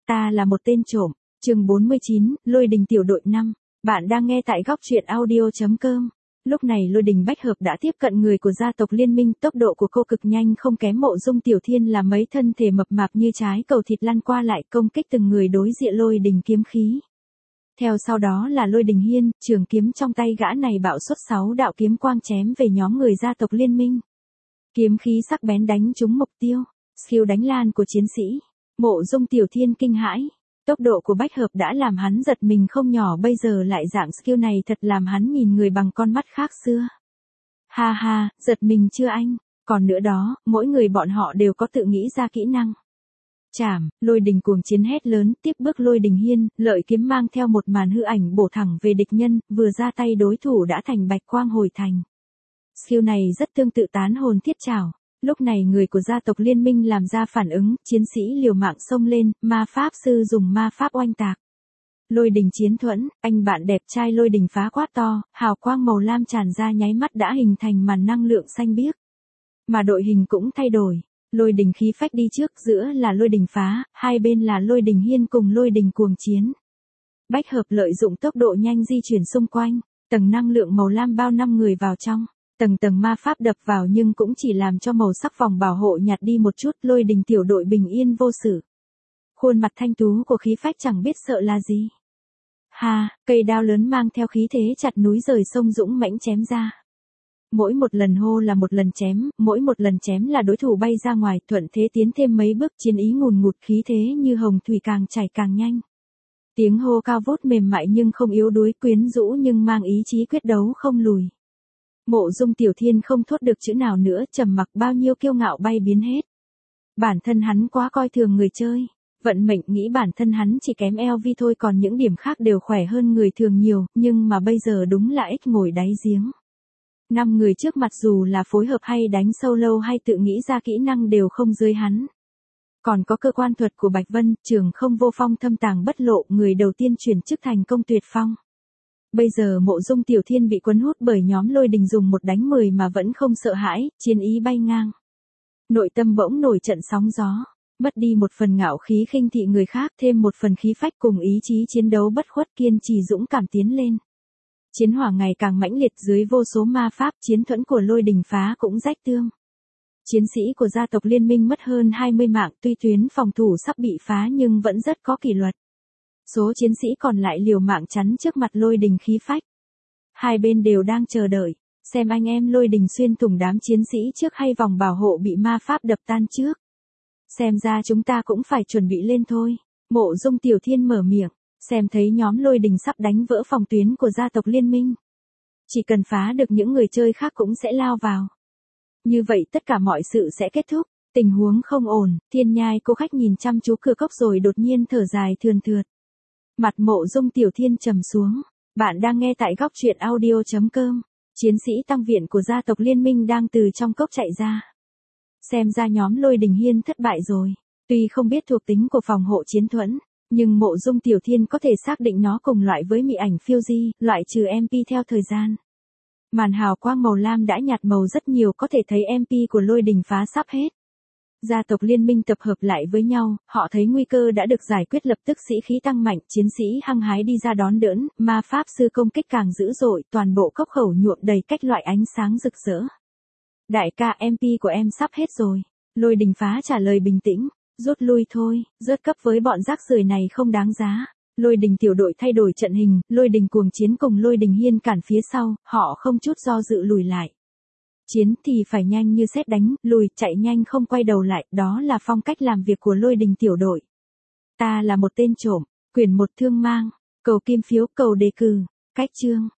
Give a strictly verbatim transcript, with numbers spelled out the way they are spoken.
Ta là một tên trộm, chương bốn mươi chín, Lôi Đình tiểu đội năm. Bạn đang nghe tại góc truyện audio.com. Lúc này Lôi Đình Bách Hợp đã tiếp cận người của gia tộc Liên Minh, tốc độ của cô cực nhanh không kém Mộ Dung Tiểu Thiên là mấy, thân thể mập mạp như trái cầu thịt lăn qua lại công kích từng người đối diện Lôi Đình kiếm khí. Theo sau đó là Lôi Đình Hiên, trường kiếm trong tay gã này bạo xuất sáu đạo kiếm quang chém về nhóm người gia tộc Liên Minh. Kiếm khí sắc bén đánh trúng mục tiêu, skill đánh lan của chiến sĩ. Mộ Dung Tiểu Thiên kinh hãi, tốc độ của Bách Hợp đã làm hắn giật mình không nhỏ, bây giờ lại dạng skill này thật làm hắn nhìn người bằng con mắt khác xưa. Ha ha, giật mình chưa anh? Còn nữa đó, mỗi người bọn họ đều có tự nghĩ ra kỹ năng. Chảm, Lôi Đình cuồng chiến hét lớn, tiếp bước Lôi Đình Hiên, lợi kiếm mang theo một màn hư ảnh bổ thẳng về địch nhân, vừa ra tay đối thủ đã thành bạch quang hồi thành. Skill này rất tương tự tán hồn thiết trảo. Lúc này người của gia tộc Liên Minh làm ra phản ứng, chiến sĩ liều mạng xông lên, ma pháp sư dùng ma pháp oanh tạc. Lôi Đình chiến thuẫn, anh bạn đẹp trai Lôi Đình phá quát to, hào quang màu lam tràn ra nháy mắt đã hình thành màn năng lượng xanh biếc. Mà đội hình cũng thay đổi, Lôi Đình khí phách đi trước, giữa là Lôi Đình phá, hai bên là Lôi Đình Hiên cùng Lôi Đình cuồng chiến. Bách Hợp lợi dụng tốc độ nhanh di chuyển xung quanh, tầng năng lượng màu lam bao năm người vào trong. Tầng tầng ma pháp đập vào nhưng cũng chỉ làm cho màu sắc vòng bảo hộ nhạt đi một chút, Lôi Đình tiểu đội bình yên vô sự. Khuôn mặt thanh tú của khí phách chẳng biết sợ là gì. Ha, cây đao lớn mang theo khí thế chặt núi rời sông dũng mãnh chém ra. Mỗi một lần hô là một lần chém, mỗi một lần chém là đối thủ bay ra ngoài, thuận thế tiến thêm mấy bước, chiến ý ngùn ngụt, khí thế như hồng thủy càng chảy càng nhanh. Tiếng hô cao vút mềm mại nhưng không yếu đuối, quyến rũ nhưng mang ý chí quyết đấu không lùi. Mộ Dung Tiểu Thiên không thốt được chữ nào nữa, trầm mặc, bao nhiêu kiêu ngạo bay biến hết. Bản thân hắn quá coi thường người chơi, vận mệnh nghĩ bản thân hắn chỉ kém lờ vê thôi, còn những điểm khác đều khỏe hơn người thường nhiều, nhưng mà bây giờ đúng là ếch ngồi đáy giếng. Năm người trước mặt dù là phối hợp hay đánh solo hay tự nghĩ ra kỹ năng đều không dưới hắn. Còn có cơ quan thuật của Bạch Vân, trường không vô phong thâm tàng bất lộ, người đầu tiên chuyển chức thành công tuyệt phong. Bây giờ Mộ Dung Tiểu Thiên bị cuốn hút bởi nhóm Lôi Đình dùng một đánh mười mà vẫn không sợ hãi, chiến ý bay ngang. Nội tâm bỗng nổi trận sóng gió, mất đi một phần ngạo khí khinh thị người khác, thêm một phần khí phách cùng ý chí chiến đấu bất khuất, kiên trì dũng cảm tiến lên. Chiến hỏa ngày càng mãnh liệt, dưới vô số ma pháp, chiến thuẫn của Lôi Đình phá cũng rách tương. Chiến sĩ của gia tộc Liên Minh mất hơn hai mươi mạng, tuy tuyến phòng thủ sắp bị phá nhưng vẫn rất có kỷ luật. Số chiến sĩ còn lại liều mạng chắn trước mặt Lôi Đình khí phách. Hai bên đều đang chờ đợi, xem anh em Lôi Đình xuyên thủng đám chiến sĩ trước hay vòng bảo hộ bị ma pháp đập tan trước. Xem ra chúng ta cũng phải chuẩn bị lên thôi. Mộ Dung Tiểu Thiên mở miệng, xem thấy nhóm Lôi Đình sắp đánh vỡ phòng tuyến của gia tộc Liên Minh. Chỉ cần phá được những người chơi khác cũng sẽ lao vào. Như vậy tất cả mọi sự sẽ kết thúc. Tình huống không ổn, Thiên Nhai cô khách nhìn chăm chú cửa cốc rồi đột nhiên thở dài thườn thượt. Mặt Mộ Dung Tiểu Thiên trầm xuống. Bạn đang nghe tại góc truyện audio.com. Chiến sĩ tăng viện của gia tộc Liên Minh đang từ trong cốc chạy ra. Xem ra nhóm Lôi Đình Hiên thất bại rồi. Tuy không biết thuộc tính của phòng hộ chiến thuẫn, nhưng Mộ Dung Tiểu Thiên có thể xác định nó cùng loại với mị ảnh phiêu di, loại trừ em pê theo thời gian. Màn hào quang màu lam đã nhạt màu rất nhiều, có thể thấy em pê của Lôi Đình phá sắp hết. Gia tộc Liên Minh tập hợp lại với nhau, họ thấy nguy cơ đã được giải quyết, lập tức sĩ khí tăng mạnh, chiến sĩ hăng hái đi ra đón đỡ, ma pháp sư công kích càng dữ dội, toàn bộ cốc khẩu nhuộm đầy cách loại ánh sáng rực rỡ. Đại ca, em pê của em sắp hết rồi. Lôi Đình phá trả lời bình tĩnh, rút lui thôi, rớt cấp với bọn rác rưởi này không đáng giá. Lôi Đình tiểu đội thay đổi trận hình, Lôi Đình cuồng chiến cùng Lôi Đình Hiên cản phía sau, họ không chút do dự lùi lại. Chiến thì phải nhanh như sét đánh, lùi, chạy nhanh không quay đầu lại, đó là phong cách làm việc của Lôi Đình tiểu đội. Ta là một tên trộm, quyển một thương mang, cầu kim phiếu, cầu đề cử, cách chương.